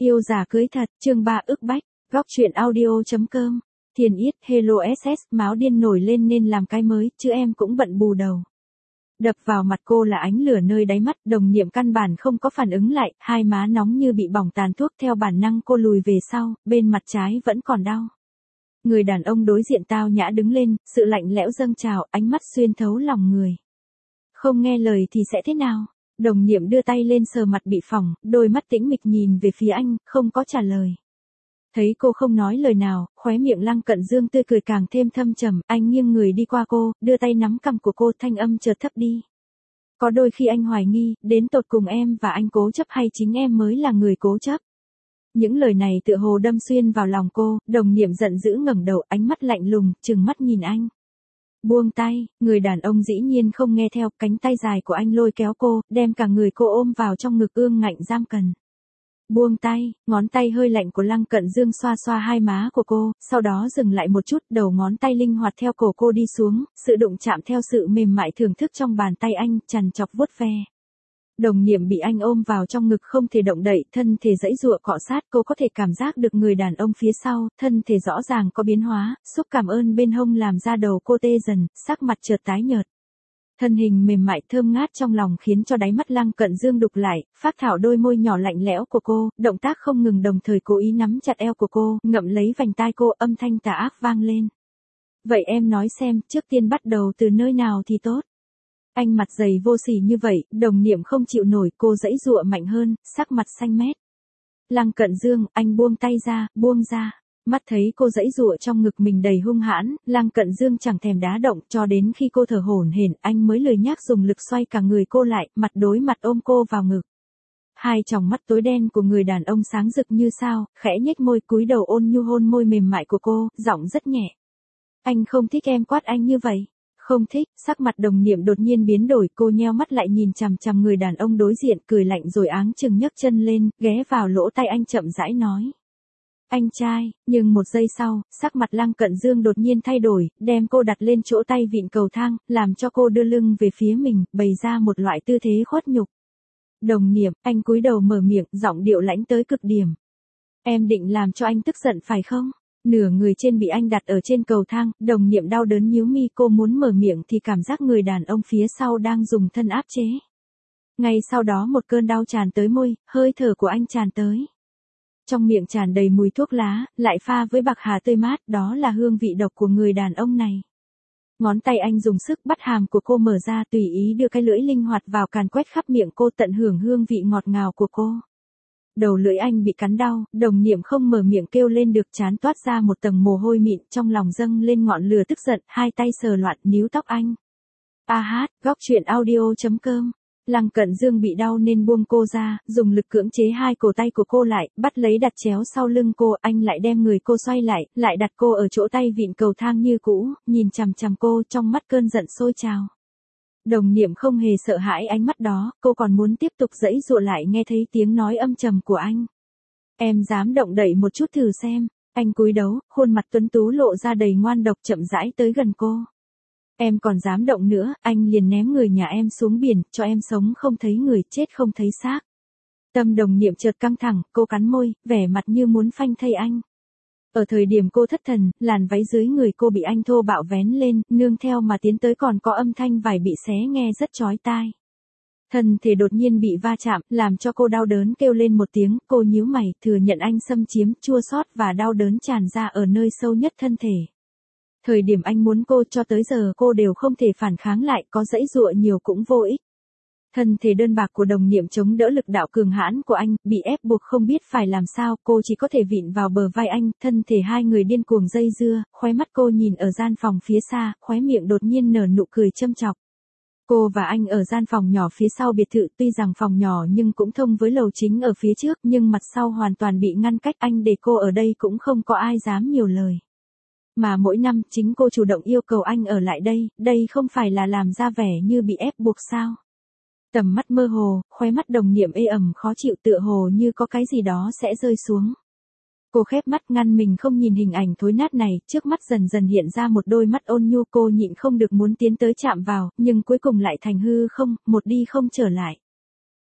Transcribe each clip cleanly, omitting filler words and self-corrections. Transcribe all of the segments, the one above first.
Yêu già cưới thật, chương 3 ức bách, góc truyện audio.com. Thiền Yết, Hello SS, máu điên nổi lên nên làm cái mới, chứ em cũng bận bù đầu. Đập vào mặt cô là ánh lửa nơi đáy mắt, đồng niệm căn bản không có phản ứng lại, hai má nóng như bị bỏng tàn thuốc, theo bản năng cô lùi về sau, bên mặt trái vẫn còn đau. Người đàn ông đối diện tao nhã đứng lên, sự lạnh lẽo dâng trào, ánh mắt xuyên thấu lòng người. Không nghe lời thì sẽ thế nào? Đồng niệm đưa tay lên sờ mặt bị phỏng, đôi mắt tĩnh mịch nhìn về phía anh, không có trả lời. Thấy cô không nói lời nào, khóe miệng Lăng Cận Dương tươi cười càng thêm thâm trầm, anh nghiêng người đi qua cô, đưa tay nắm cằm của cô, thanh âm chợt thấp đi. Có đôi khi anh hoài nghi, đến tột cùng em và anh cố chấp hay chính em mới là người cố chấp. Những lời này tựa hồ đâm xuyên vào lòng cô, đồng niệm giận dữ ngẩng đầu, ánh mắt lạnh lùng, trừng mắt nhìn anh. Buông tay, người đàn ông dĩ nhiên không nghe theo, cánh tay dài của anh lôi kéo cô, đem cả người cô ôm vào trong ngực ương ngạnh giam cần. Buông tay, ngón tay hơi lạnh của Lăng Cận Dương xoa xoa hai má của cô, sau đó dừng lại một chút, đầu ngón tay linh hoạt theo cổ cô đi xuống, sự đụng chạm theo sự mềm mại thưởng thức trong bàn tay anh, chằn chọc vuốt ve. Đồng niệm bị anh ôm vào trong ngực không thể động đậy, thân thể giãy giụa cọ sát, cô có thể cảm giác được người đàn ông phía sau, thân thể rõ ràng có biến hóa, xúc cảm ơn bên hông làm da đầu cô tê dần, sắc mặt chợt tái nhợt. Thân hình mềm mại thơm ngát trong lòng khiến cho đáy mắt Lăng Cận Dương đục lại, phác thảo đôi môi nhỏ lạnh lẽo của cô, động tác không ngừng đồng thời cố ý nắm chặt eo của cô, ngậm lấy vành tai cô, âm thanh tà ác vang lên. Vậy em nói xem, trước tiên bắt đầu từ nơi nào thì tốt? Anh mặt dày vô sỉ như vậy, đồng niệm không chịu nổi, cô giãy giụa mạnh hơn, sắc mặt xanh mét. Lăng Cận Dương, anh buông tay ra, buông ra. Mắt thấy cô giãy giụa trong ngực mình đầy hung hãn, Lăng Cận Dương chẳng thèm đá động, cho đến khi cô thở hổn hển, anh mới lười nhác dùng lực xoay cả người cô lại, mặt đối mặt ôm cô vào ngực. Hai tròng mắt tối đen của người đàn ông sáng rực như sao, khẽ nhếch môi cúi đầu ôn nhu hôn môi mềm mại của cô, giọng rất nhẹ. Anh không thích em quát anh như vậy. Không thích, sắc mặt đồng niệm đột nhiên biến đổi, cô nheo mắt lại nhìn chằm chằm người đàn ông đối diện, cười lạnh rồi áng chừng nhấc chân lên, ghé vào lỗ tai anh chậm rãi nói. Anh trai, nhưng một giây sau, sắc mặt Lăng Cận Dương đột nhiên thay đổi, đem cô đặt lên chỗ tay vịn cầu thang, làm cho cô đưa lưng về phía mình, bày ra một loại tư thế khuất nhục. Đồng niệm, anh cúi đầu mở miệng, giọng điệu lãnh tới cực điểm. Em định làm cho anh tức giận phải không? Nửa người trên bị anh đặt ở trên cầu thang, đồng niệm đau đớn nhíu mi, cô muốn mở miệng thì cảm giác người đàn ông phía sau đang dùng thân áp chế. Ngay sau đó một cơn đau tràn tới môi, hơi thở của anh tràn tới. Trong miệng tràn đầy mùi thuốc lá, lại pha với bạc hà tươi mát, đó là hương vị độc của người đàn ông này. Ngón tay anh dùng sức bắt hàm của cô mở ra, tùy ý đưa cái lưỡi linh hoạt vào càn quét khắp miệng cô, tận hưởng hương vị ngọt ngào của cô. Đầu lưỡi anh bị cắn đau, đồng niệm không mở miệng kêu lên được, trán toát ra một tầng mồ hôi mịn, trong lòng dâng lên ngọn lửa tức giận, hai tay sờ loạn níu tóc anh. Góc truyện audio.com. Lăng Cận Dương bị đau nên buông cô ra, dùng lực cưỡng chế hai cổ tay của cô lại, bắt lấy đặt chéo sau lưng cô, anh lại đem người cô xoay lại đặt cô ở chỗ tay vịn cầu thang như cũ, nhìn chằm chằm cô, trong mắt cơn giận sôi trào. Đồng niệm không hề sợ hãi ánh mắt đó, cô còn muốn tiếp tục giãy giụa lại nghe thấy tiếng nói âm trầm của anh. Em dám động đậy một chút thử xem. Anh cúi đầu, khuôn mặt tuấn tú lộ ra đầy ngoan độc, chậm rãi tới gần cô. Em còn dám động nữa, anh liền ném người nhà em xuống biển, cho em sống không thấy người, chết không thấy xác. Tâm đồng niệm chợt căng thẳng, cô cắn môi, vẻ mặt như muốn phanh thây anh. Ở thời điểm cô thất thần, làn váy dưới người cô bị anh thô bạo vén lên, nương theo mà tiến tới còn có âm thanh vải bị xé nghe rất chói tai. Thân thể đột nhiên bị va chạm, làm cho cô đau đớn kêu lên một tiếng, cô nhíu mày, thừa nhận anh xâm chiếm, chua xót và đau đớn tràn ra ở nơi sâu nhất thân thể. Thời điểm anh muốn cô cho tới giờ cô đều không thể phản kháng lại, có giãy giụa nhiều cũng vô ích. Thân thể đơn bạc của đồng niệm chống đỡ lực đạo cường hãn của anh, bị ép buộc không biết phải làm sao, cô chỉ có thể vịn vào bờ vai anh, thân thể hai người điên cuồng dây dưa, khóe mắt cô nhìn ở gian phòng phía xa, khóe miệng đột nhiên nở nụ cười châm chọc. Cô và anh ở gian phòng nhỏ phía sau biệt thự, tuy rằng phòng nhỏ nhưng cũng thông với lầu chính ở phía trước, nhưng mặt sau hoàn toàn bị ngăn cách, anh để cô ở đây cũng không có ai dám nhiều lời. Mà mỗi năm, chính cô chủ động yêu cầu anh ở lại đây không phải là làm ra vẻ như bị ép buộc sao? Tầm mắt mơ hồ, khóe mắt đồng niệm ê ẩm khó chịu, tựa hồ như có cái gì đó sẽ rơi xuống. Cô khép mắt ngăn mình không nhìn hình ảnh thối nát này, trước mắt dần dần hiện ra một đôi mắt ôn nhu, cô nhịn không được muốn tiến tới chạm vào, nhưng cuối cùng lại thành hư không, một đi không trở lại.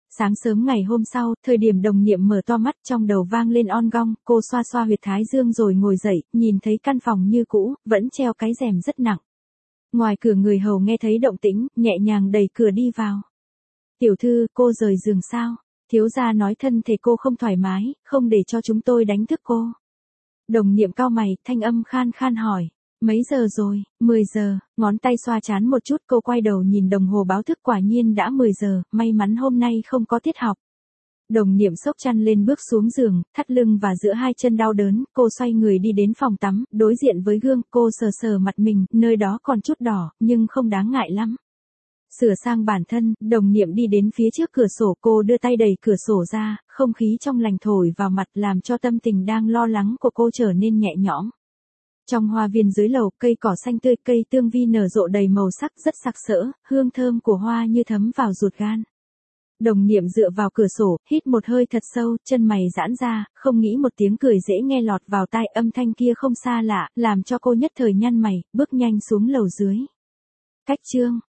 Sáng sớm ngày hôm sau, thời điểm đồng nhiệm mở to mắt trong đầu vang lên on gong, cô xoa xoa huyệt thái dương rồi ngồi dậy, nhìn thấy căn phòng như cũ, vẫn treo cái rèm rất nặng. Ngoài cửa người hầu nghe thấy động tĩnh, nhẹ nhàng đẩy cửa đi vào. Tiểu thư, cô rời giường sao? Thiếu gia nói thân thể cô không thoải mái, không để cho chúng tôi đánh thức cô. Đồng nhiệm cau mày, thanh âm khan khan hỏi. Mấy giờ rồi? 10 giờ, ngón tay xoa chán một chút, cô quay đầu nhìn đồng hồ báo thức, quả nhiên đã 10 giờ, may mắn hôm nay không có tiết học. Đồng niệm xốc chăn lên bước xuống giường, thắt lưng và giữa hai chân đau đớn, cô xoay người đi đến phòng tắm, đối diện với gương, cô sờ sờ mặt mình, nơi đó còn chút đỏ, nhưng không đáng ngại lắm. Sửa sang bản thân, đồng niệm đi đến phía trước cửa sổ, cô đưa tay đẩy cửa sổ ra, không khí trong lành thổi vào mặt làm cho tâm tình đang lo lắng của cô trở nên nhẹ nhõm. Trong hoa viên dưới lầu, cây cỏ xanh tươi, cây tương vi nở rộ đầy màu sắc rất sặc sỡ, hương thơm của hoa như thấm vào ruột gan. Đồng niệm dựa vào cửa sổ, hít một hơi thật sâu, chân mày giãn ra, không nghĩ một tiếng cười dễ nghe lọt vào tai, âm thanh kia không xa lạ, làm cho cô nhất thời nhăn mày, bước nhanh xuống lầu dưới. Cách chương